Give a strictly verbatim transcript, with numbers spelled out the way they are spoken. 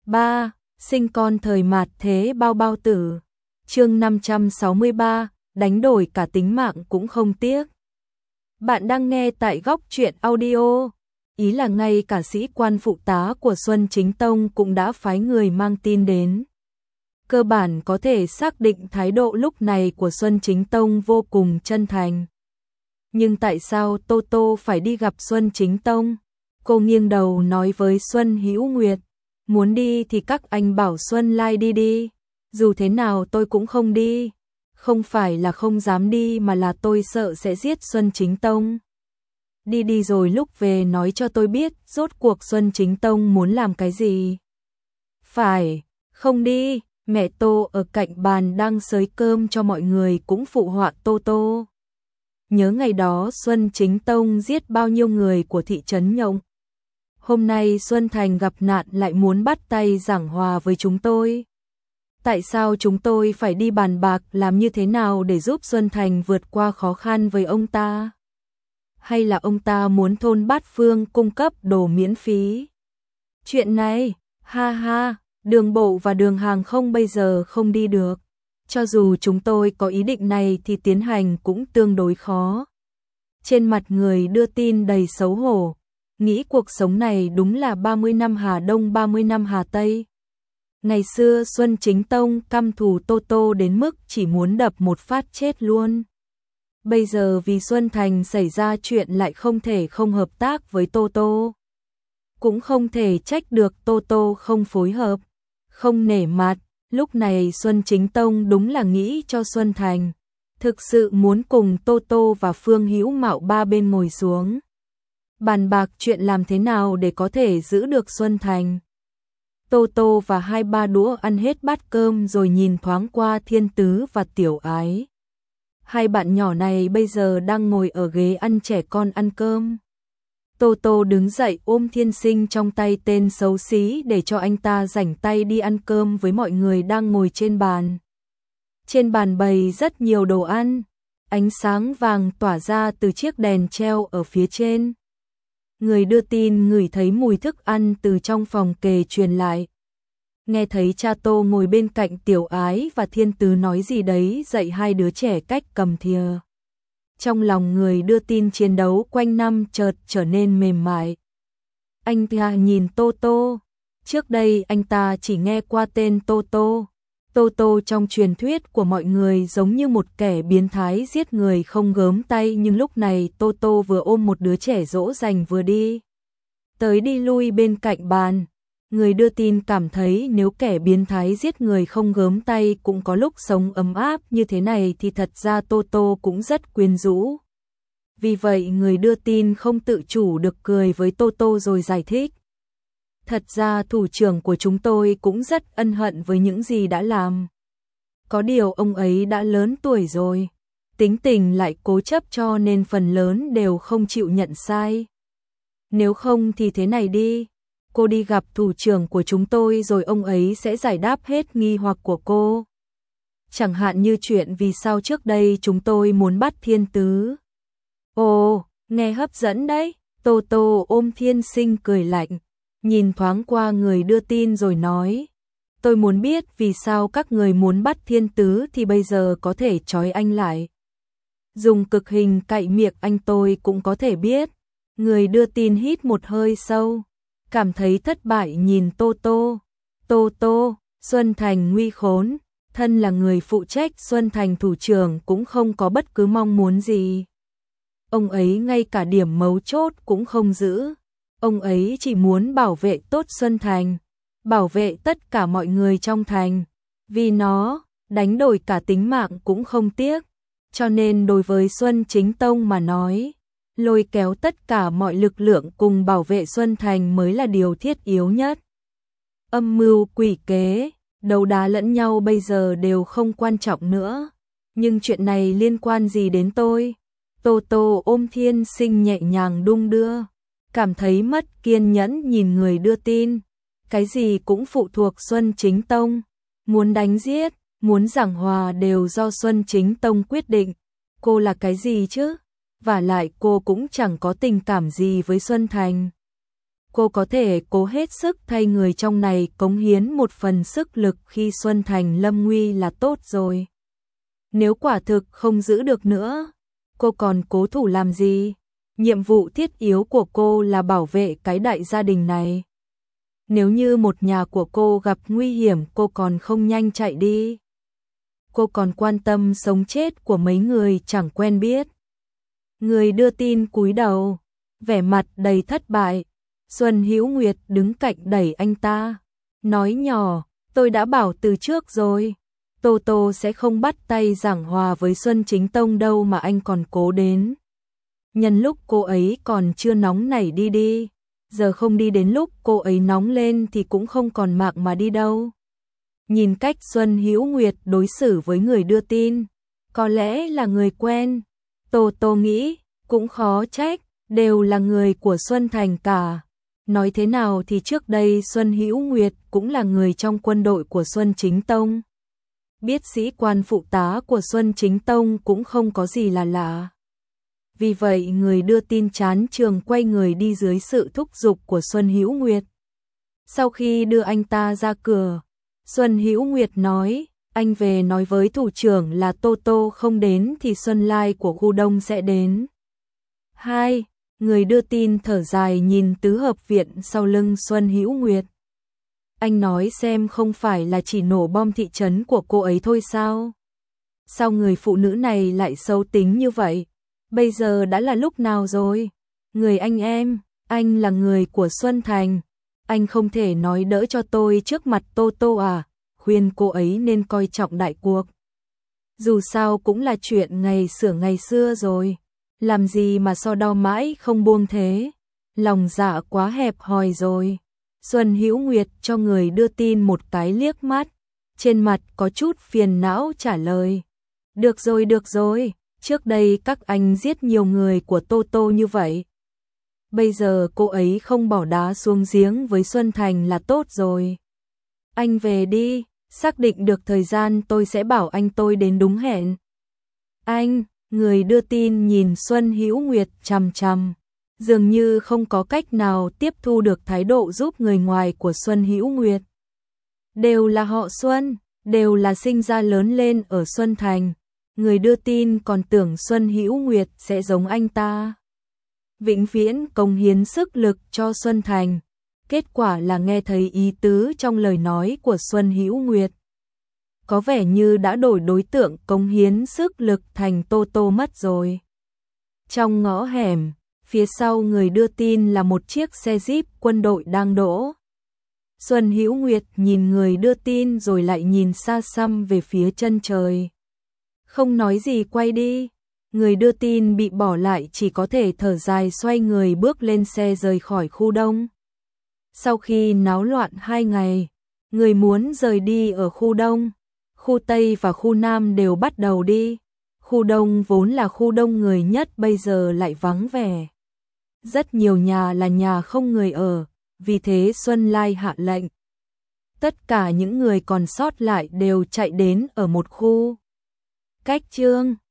ba. Sinh con thời mạt thế bao bao tử. Chương năm trăm sáu mươi ba, đánh đổi cả tính mạng cũng không tiếc. Bạn đang nghe tại Góc Truyện Audio. Ý là ngay cả sĩ quan phụ tá của Xuân Chính Tông cũng đã phái người mang tin đến. Cơ bản có thể xác định thái độ lúc này của Xuân Chính Tông vô cùng chân thành. Nhưng tại sao Tô Tô phải đi gặp Xuân Chính Tông? Cô nghiêng đầu nói với Xuân Hữu Nguyệt, muốn đi thì các anh bảo Xuân Lai đi đi, dù thế nào tôi cũng không đi. Không phải là không dám đi mà là tôi sợ sẽ giết Xuân Chính Tông. Đi đi rồi lúc về nói cho tôi biết rốt cuộc Xuân Chính Tông muốn làm cái gì. Phải, không đi. Mẹ Tô ở cạnh bàn đang xới cơm cho mọi người cũng phụ họa Tô Tô. Nhớ ngày đó Xuân Chính Tông giết bao nhiêu người của thị trấn Nhộng. Hôm nay Xuân Thành gặp nạn lại muốn bắt tay giảng hòa với chúng tôi. Tại sao chúng tôi phải đi bàn bạc làm như thế nào để giúp Xuân Thành vượt qua khó khăn với ông ta? Hay là ông ta muốn thôn Bát Phương cung cấp đồ miễn phí? Chuyện này, ha ha, đường bộ và đường hàng không bây giờ không đi được. Cho dù chúng tôi có ý định này thì tiến hành cũng tương đối khó. Trên mặt người đưa tin đầy xấu hổ, nghĩ cuộc sống này đúng là ba mươi năm Hà Đông ba mươi năm Hà Tây. Ngày xưa Xuân Chính Tông căm thù Tô Tô đến mức chỉ muốn đập một phát chết luôn. Bây giờ vì Xuân Thành xảy ra chuyện lại không thể không hợp tác với Tô Tô. Cũng không thể trách được Tô Tô không phối hợp, không nể mặt. Lúc này Xuân Chính Tông đúng là nghĩ cho Xuân Thành, thực sự muốn cùng Tô Tô và Phương Hữu Mạo ba bên ngồi xuống. Bàn bạc chuyện làm thế nào để có thể giữ được Xuân Thành. Tô Tô và hai ba đũa ăn hết bát cơm rồi nhìn thoáng qua Thiên Tứ và Tiểu Ái. Hai bạn nhỏ này bây giờ đang ngồi ở ghế ăn trẻ con ăn cơm. Tô Tô đứng dậy ôm Thiên Sinh trong tay tên xấu xí để cho anh ta rảnh tay đi ăn cơm với mọi người đang ngồi trên bàn. Trên bàn bày rất nhiều đồ ăn, ánh sáng vàng tỏa ra từ chiếc đèn treo ở phía trên. Người đưa tin ngửi thấy mùi thức ăn từ trong phòng kề truyền lại. Nghe thấy cha Tô ngồi bên cạnh Tiểu Ái và Thiên Tứ nói gì đấy dạy hai đứa trẻ cách cầm thìa. Trong lòng người đưa tin chiến đấu quanh năm chợt trở nên mềm mại. Anh ta nhìn Tô Tô. Trước đây anh ta chỉ nghe qua tên Tô Tô. Tô Tô trong truyền thuyết của mọi người giống như một kẻ biến thái giết người không gớm tay, nhưng lúc này Tô Tô vừa ôm một đứa trẻ dỗ dành vừa đi tới đi lui bên cạnh bàn. Người đưa tin cảm thấy nếu kẻ biến thái giết người không gớm tay cũng có lúc sống ấm áp như thế này thì thật ra Tô Tô cũng rất quyến rũ. Vì vậy người đưa tin không tự chủ được cười với Tô Tô rồi giải thích. Thật ra thủ trưởng của chúng tôi cũng rất ân hận với những gì đã làm. Có điều ông ấy đã lớn tuổi rồi, tính tình lại cố chấp cho nên phần lớn đều không chịu nhận sai. Nếu không thì thế này đi, cô đi gặp thủ trưởng của chúng tôi rồi ông ấy sẽ giải đáp hết nghi hoặc của cô. Chẳng hạn như chuyện vì sao trước đây chúng tôi muốn bắt Thiên Tứ. Ồ, nghe hấp dẫn đấy. Tô Tô ôm Thiên Sinh cười lạnh, nhìn thoáng qua người đưa tin rồi nói. Tôi muốn biết vì sao các người muốn bắt Thiên Tứ thì bây giờ có thể trói anh lại. Dùng cực hình cạy miệng anh tôi cũng có thể biết. Người đưa tin hít một hơi sâu, cảm thấy thất bại nhìn Tô Tô. Tô Tô, Xuân Thành nguy khốn, thân là người phụ trách Xuân Thành thủ trưởng cũng không có bất cứ mong muốn gì. Ông ấy ngay cả điểm mấu chốt cũng không giữ. Ông ấy chỉ muốn bảo vệ tốt Xuân Thành, bảo vệ tất cả mọi người trong thành. Vì nó, đánh đổi cả tính mạng cũng không tiếc. Cho nên đối với Xuân Chính Tông mà nói, lôi kéo tất cả mọi lực lượng cùng bảo vệ Xuân Thành mới là điều thiết yếu nhất. Âm mưu quỷ kế, đấu đá lẫn nhau bây giờ đều không quan trọng nữa. Nhưng chuyện này liên quan gì đến tôi? Tô Tô ôm Thiên Sinh nhẹ nhàng đung đưa, cảm thấy mất kiên nhẫn nhìn người đưa tin. Cái gì cũng phụ thuộc Xuân Chính Tông. Muốn đánh giết, muốn giảng hòa đều do Xuân Chính Tông quyết định. Cô là cái gì chứ? Vả lại cô cũng chẳng có tình cảm gì với Xuân Thành. cô có thể cố hết sức thay người trong này cống hiến một phần sức lực khi Xuân Thành lâm nguy là tốt rồi. Nếu quả thực không giữ được nữa, cô còn cố thủ làm gì? Nhiệm vụ thiết yếu của cô là bảo vệ cái đại gia đình này. Nếu như một nhà của cô gặp nguy hiểm, cô còn không nhanh chạy đi. Cô còn quan tâm sống chết của mấy người chẳng quen biết. Người đưa tin cúi đầu, vẻ mặt đầy thất bại. Xuân Hữu Nguyệt đứng cạnh đẩy anh ta, nói nhỏ, tôi đã bảo từ trước rồi. Tô Tô sẽ không bắt tay giảng hòa với Xuân Chính Tông đâu mà anh còn cố đến. Nhân lúc cô ấy còn chưa nóng nảy đi đi, giờ không đi đến lúc cô ấy nóng lên thì cũng không còn mạng mà đi đâu. Nhìn cách Xuân Hữu Nguyệt đối xử với người đưa tin, có lẽ là người quen. Tô Tô nghĩ, cũng khó trách, đều là người của Xuân Thành cả. Nói thế nào thì trước đây Xuân Hữu Nguyệt cũng là người trong quân đội của Xuân Chính Tông. Biết sĩ quan phụ tá của Xuân Chính Tông cũng không có gì là lạ. Vì vậy người đưa tin chán trường quay người đi dưới sự thúc giục của Xuân Hữu Nguyệt. Sau khi đưa anh ta ra cửa, Xuân Hữu Nguyệt nói, anh về nói với thủ trưởng là Tô Tô không đến thì Xuân Lai của khu đông sẽ đến. Hai, người đưa tin thở dài nhìn tứ hợp viện sau lưng Xuân Hữu Nguyệt. Anh nói xem không phải là chỉ nổ bom thị trấn của cô ấy thôi sao? Sao người phụ nữ này lại xấu tính như vậy? Bây giờ đã là lúc nào rồi? Người anh em, anh là người của Xuân Thành. Anh không thể nói đỡ cho tôi trước mặt Tô Tô à? Khuyên cô ấy nên coi trọng đại cuộc. Dù sao cũng là chuyện ngày xưa ngày xưa rồi. Làm gì mà so đo mãi không buông thế? Lòng dạ quá hẹp hòi rồi. Xuân Hữu Nguyệt cho người đưa tin một cái liếc mắt, trên mặt có chút phiền não trả lời. Được rồi, được rồi, trước đây các anh giết nhiều người của Tô Tô như vậy. Bây giờ cô ấy không bỏ đá xuống giếng với Xuân Thành là tốt rồi. Anh về đi, xác định được thời gian tôi sẽ bảo anh tôi đến đúng hẹn. Anh, người đưa tin nhìn Xuân Hữu Nguyệt chằm chằm, dường như không có cách nào tiếp thu được thái độ giúp người ngoài của Xuân Hữu Nguyệt. Đều là họ Xuân, đều là sinh ra lớn lên ở Xuân Thành. Người đưa tin còn tưởng Xuân Hữu Nguyệt sẽ giống anh ta, vĩnh viễn cống hiến sức lực cho Xuân Thành. Kết quả là nghe thấy ý tứ trong lời nói của Xuân Hữu Nguyệt. Có vẻ như đã đổi đối tượng cống hiến sức lực thành Tô Tô mất rồi. Trong ngõ hẻm, phía sau người đưa tin là một chiếc xe Jeep quân đội đang đỗ. Xuân Hữu Nguyệt nhìn người đưa tin rồi lại nhìn xa xăm về phía chân trời. Không nói gì quay đi. Người đưa tin bị bỏ lại chỉ có thể thở dài xoay người bước lên xe rời khỏi khu đông. Sau khi náo loạn hai ngày, người muốn rời đi ở khu đông, khu Tây và khu Nam đều bắt đầu đi. Khu đông vốn là khu đông người nhất bây giờ lại vắng vẻ. Rất nhiều nhà là nhà không người ở, vì thế Xuân Lai hạ lệnh. Tất cả những người còn sót lại đều chạy đến ở một khu. Cách chương